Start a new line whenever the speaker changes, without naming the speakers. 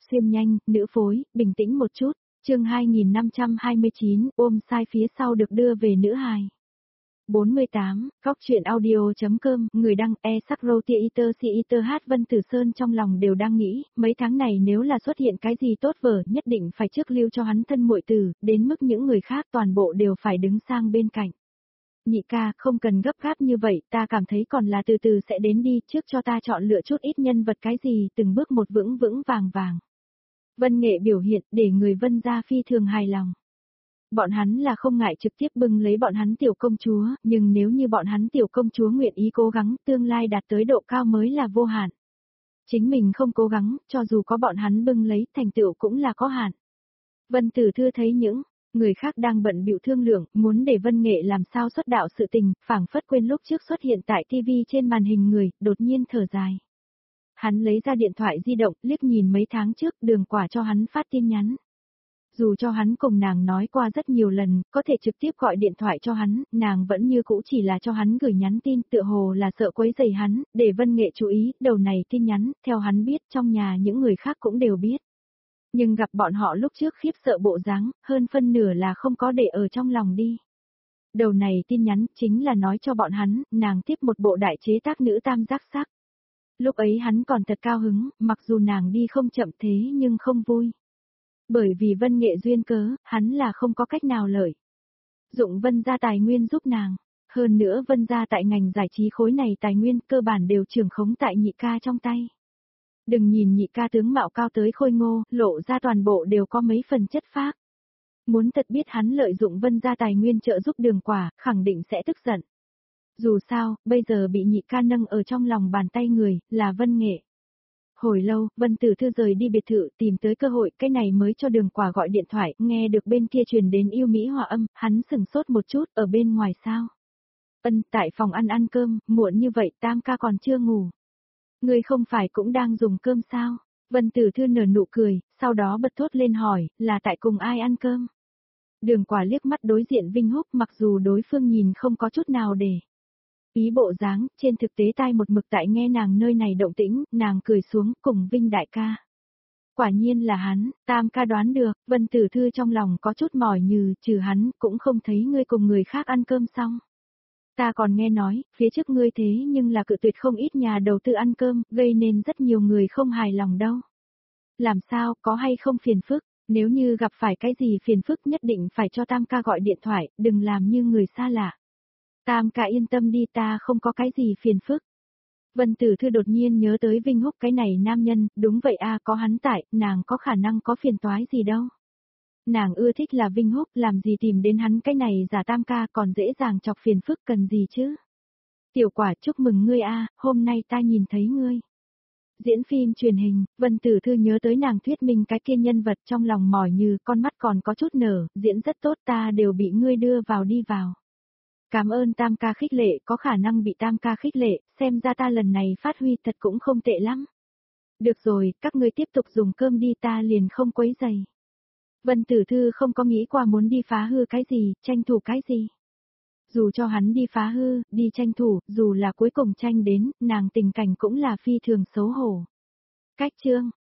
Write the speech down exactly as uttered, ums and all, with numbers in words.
xuyên nhanh, nữ phối, bình tĩnh một chút, chương hai nghìn năm trăm hai mươi chín, ôm sai phía sau được đưa về nữ hài. bốn mươi tám, góc truyện audio.com, người đăng e sắc roti iter si iter hát Vân Tử Sơn trong lòng đều đang nghĩ, mấy tháng này nếu là xuất hiện cái gì tốt vở nhất định phải trước lưu cho hắn thân muội tử, đến mức những người khác toàn bộ đều phải đứng sang bên cạnh. Nhị ca, không cần gấp gáp như vậy, ta cảm thấy còn là từ từ sẽ đến đi, trước cho ta chọn lựa chút ít nhân vật cái gì, từng bước một vững vững vàng vàng. Vân Nghệ biểu hiện để người Vân gia phi thường hài lòng. Bọn hắn là không ngại trực tiếp bưng lấy bọn hắn tiểu công chúa, nhưng nếu như bọn hắn tiểu công chúa nguyện ý cố gắng, tương lai đạt tới độ cao mới là vô hạn. Chính mình không cố gắng, cho dù có bọn hắn bưng lấy, thành tựu cũng là có hạn. Vân Tử Thư thấy những người khác đang bận bịu thương lượng, muốn để Vân Nghệ làm sao xuất đạo sự tình, phảng phất quên lúc trước xuất hiện tại ti vi trên màn hình người, đột nhiên thở dài. Hắn lấy ra điện thoại di động, liếc nhìn mấy tháng trước, Đường Quả cho hắn phát tin nhắn. Dù cho hắn cùng nàng nói qua rất nhiều lần, có thể trực tiếp gọi điện thoại cho hắn, nàng vẫn như cũ chỉ là cho hắn gửi nhắn tin, tựa hồ là sợ quấy rầy hắn, để Vân Nghệ chú ý, đầu này tin nhắn, theo hắn biết, trong nhà những người khác cũng đều biết. Nhưng gặp bọn họ lúc trước khiếp sợ bộ dáng, hơn phân nửa là không có để ở trong lòng đi. Đầu này tin nhắn chính là nói cho bọn hắn, nàng tiếp một bộ đại chế tác nữ tam giác sắc. Lúc ấy hắn còn thật cao hứng, mặc dù nàng đi không chậm thế nhưng không vui. Bởi vì Vân Nghệ duyên cớ, hắn là không có cách nào lợi dụng Vân gia tài nguyên giúp nàng. Hơn nữa Vân gia tại ngành giải trí khối này tài nguyên cơ bản đều trưởng khống tại nhị ca trong tay. Đừng nhìn nhị ca tướng mạo cao tới khôi ngô, lộ ra toàn bộ đều có mấy phần chất phác. Muốn thật biết hắn lợi dụng Vân gia tài nguyên trợ giúp Đường Quả, khẳng định sẽ tức giận. Dù sao, bây giờ bị nhị ca nâng ở trong lòng bàn tay người, là Vân Nghệ. Hồi lâu, Vân Tử Thư rời đi biệt thự tìm tới cơ hội, cái này mới cho Đường Quả gọi điện thoại, nghe được bên kia truyền đến yêu mỹ hòa âm, hắn sừng sốt một chút, ở bên ngoài sao? Ân, tại phòng ăn ăn cơm, muộn như vậy Tam ca còn chưa ngủ. Ngươi không phải cũng đang dùng cơm sao? Vân Tử Thư nở nụ cười, sau đó bật thốt lên hỏi, là tại cùng ai ăn cơm? Đường Quả liếc mắt đối diện Vinh Húc, mặc dù đối phương nhìn không có chút nào để ý bộ dáng, trên thực tế tai một mực tại nghe nàng nơi này động tĩnh, nàng cười xuống cùng Vinh đại ca. Quả nhiên là hắn, Tam ca đoán được, Vân Tử Thư trong lòng có chút mỏi như, trừ hắn, cũng không thấy ngươi cùng người khác ăn cơm xong. Ta còn nghe nói, phía trước ngươi thế nhưng là cự tuyệt không ít nhà đầu tư ăn cơm, gây nên rất nhiều người không hài lòng đâu. Làm sao, có hay không phiền phức, nếu như gặp phải cái gì phiền phức nhất định phải cho Tam ca gọi điện thoại, đừng làm như người xa lạ. Tam ca yên tâm đi, ta không có cái gì phiền phức. Vân Tử Thư đột nhiên nhớ tới Vinh Húc cái này nam nhân, đúng vậy a, có hắn tại, nàng có khả năng có phiền toái gì đâu. Nàng ưa thích là Vinh Húc, làm gì tìm đến hắn cái này giả Tam ca còn dễ dàng chọc phiền phức cần gì chứ. Tiểu Quả chúc mừng ngươi a, hôm nay ta nhìn thấy ngươi. Diễn phim truyền hình, Vân Tử Thư nhớ tới nàng thuyết minh cái kia nhân vật trong lòng mỏi như con mắt còn có chút nở, diễn rất tốt ta đều bị ngươi đưa vào đi vào. Cảm ơn Tam ca khích lệ, có khả năng bị Tam ca khích lệ, xem ra ta lần này phát huy thật cũng không tệ lắm. Được rồi, các ngươi tiếp tục dùng cơm đi, ta liền không quấy rầy. Vân Tử Thư không có nghĩ qua muốn đi phá hư cái gì, tranh thủ cái gì. Dù cho hắn đi phá hư, đi tranh thủ, dù là cuối cùng tranh đến, nàng tình cảnh cũng là phi thường xấu hổ. Cách chương,